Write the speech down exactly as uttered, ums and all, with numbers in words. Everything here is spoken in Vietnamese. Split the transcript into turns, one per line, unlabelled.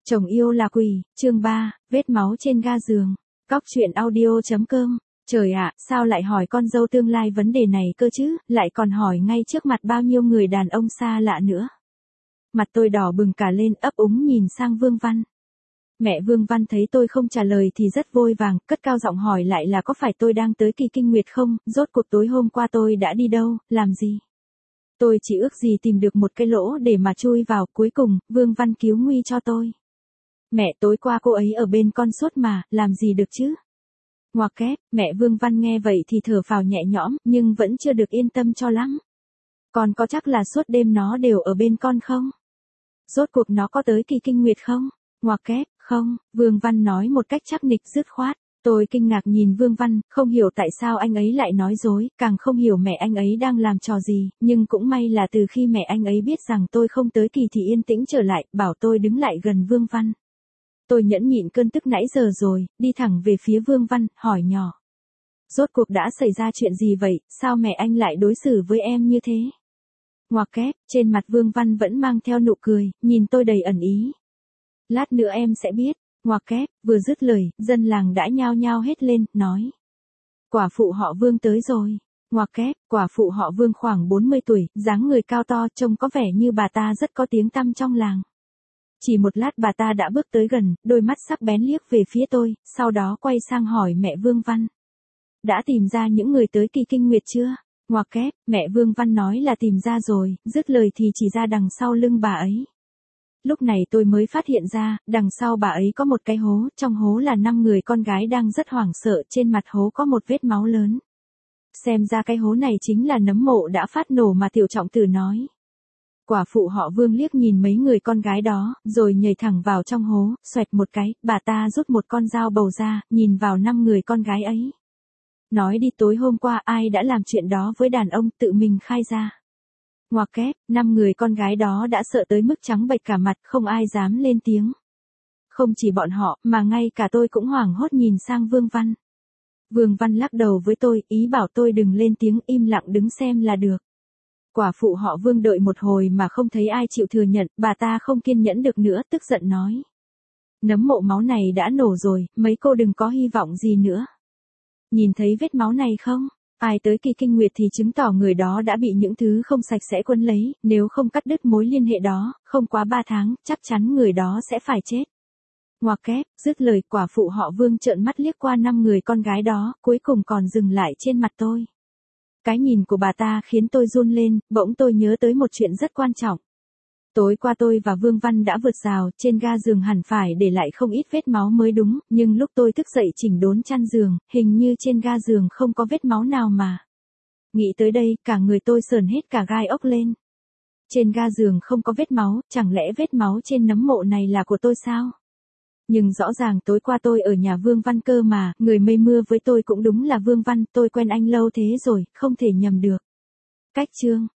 Chồng yêu là quỷ, chương ba, vết máu trên ga giường. Cóc truyện audio chấm com. Trời ạ, sao lại hỏi con dâu tương lai vấn đề này cơ chứ, lại còn hỏi ngay trước mặt bao nhiêu người đàn ông xa lạ nữa. Mặt tôi đỏ bừng cả lên, ấp úng nhìn sang Vương Văn. Mẹ Vương Văn thấy tôi không trả lời thì rất vội vàng, cất cao giọng hỏi lại là có phải tôi đang tới kỳ kinh nguyệt không, rốt cuộc tối hôm qua tôi đã đi đâu, làm gì. Tôi chỉ ước gì tìm được một cái lỗ để mà chui vào, cuối cùng, Vương Văn cứu nguy cho tôi. Mẹ, tối qua cô ấy ở bên con suốt mà, làm gì được chứ? Ngoặc kép, mẹ Vương Văn nghe vậy thì thở phào nhẹ nhõm, nhưng vẫn chưa được yên tâm cho lắm. Con có chắc là suốt đêm nó đều ở bên con không? Rốt cuộc nó có tới kỳ kinh nguyệt không? Ngoặc kép, không, Vương Văn nói một cách chắc nịch dứt khoát. Tôi kinh ngạc nhìn Vương Văn, không hiểu tại sao anh ấy lại nói dối, càng không hiểu mẹ anh ấy đang làm trò gì, nhưng cũng may là từ khi mẹ anh ấy biết rằng tôi không tới kỳ thì yên tĩnh trở lại, bảo tôi đứng lại gần Vương Văn. Tôi nhẫn nhịn cơn tức nãy giờ rồi, đi thẳng về phía Vương Văn, hỏi nhỏ. Rốt cuộc đã xảy ra chuyện gì vậy, sao mẹ anh lại đối xử với em như thế? Ngoặc kép, trên mặt Vương Văn vẫn mang theo nụ cười, nhìn tôi đầy ẩn ý. Lát nữa em sẽ biết. Ngoặc kép, vừa dứt lời, dân làng đã nhao nhao hết lên, nói. Quả phụ họ Vương tới rồi. Ngoặc kép, quả phụ họ Vương khoảng bốn mươi tuổi, dáng người cao to, trông có vẻ như bà ta rất có tiếng tăm trong làng. Chỉ một lát bà ta đã bước tới gần, đôi mắt sắc bén liếc về phía tôi, sau đó quay sang hỏi mẹ Vương Văn. Đã tìm ra những người tới kỳ kinh nguyệt chưa? Ngoặc kép, mẹ Vương Văn nói là tìm ra rồi, dứt lời thì chỉ ra đằng sau lưng bà ấy. Lúc này tôi mới phát hiện ra, đằng sau bà ấy có một cái hố, trong hố là năm người con gái đang rất hoảng sợ, trên mặt hố có một vết máu lớn. Xem ra cái hố này chính là nấm mộ đã phát nổ mà tiểu trọng tử nói. Quả phụ họ Vương liếc nhìn mấy người con gái đó, rồi nhảy thẳng vào trong hố, xoẹt một cái, bà ta rút một con dao bầu ra, nhìn vào năm người con gái ấy. Nói đi, tối hôm qua ai đã làm chuyện đó với đàn ông, tự mình khai ra. Ngoặc kép, năm người con gái đó đã sợ tới mức trắng bệch cả mặt, không ai dám lên tiếng. Không chỉ bọn họ, mà ngay cả tôi cũng hoảng hốt nhìn sang Vương Văn. Vương Văn lắc đầu với tôi, ý bảo tôi đừng lên tiếng, im lặng đứng xem là được. Quả phụ họ Vương đợi một hồi mà không thấy ai chịu thừa nhận, bà ta không kiên nhẫn được nữa, tức giận nói. Nấm mộ máu này đã nổ rồi, mấy cô đừng có hy vọng gì nữa. Nhìn thấy vết máu này không? Ai tới kỳ kinh nguyệt thì chứng tỏ người đó đã bị những thứ không sạch sẽ quấn lấy, nếu không cắt đứt mối liên hệ đó, không quá ba tháng, chắc chắn người đó sẽ phải chết. Ngoặc kép, dứt lời, quả phụ họ Vương trợn mắt liếc qua năm người con gái đó, cuối cùng còn dừng lại trên mặt tôi. Cái nhìn của bà ta khiến tôi run lên, bỗng tôi nhớ tới một chuyện rất quan trọng. Tối qua tôi và Vương Văn đã vượt rào, trên ga giường hẳn phải để lại không ít vết máu mới đúng, nhưng lúc tôi thức dậy chỉnh đốn chăn giường, hình như trên ga giường không có vết máu nào mà. Nghĩ tới đây, cả người tôi sởn hết cả gai ốc lên. Trên ga giường không có vết máu, chẳng lẽ vết máu trên nấm mộ này là của tôi sao? Nhưng rõ ràng tối qua tôi ở nhà Vương Văn cơ mà, người mây mưa với tôi cũng đúng là Vương Văn, tôi quen anh lâu thế rồi, không thể nhầm được. Cách chương.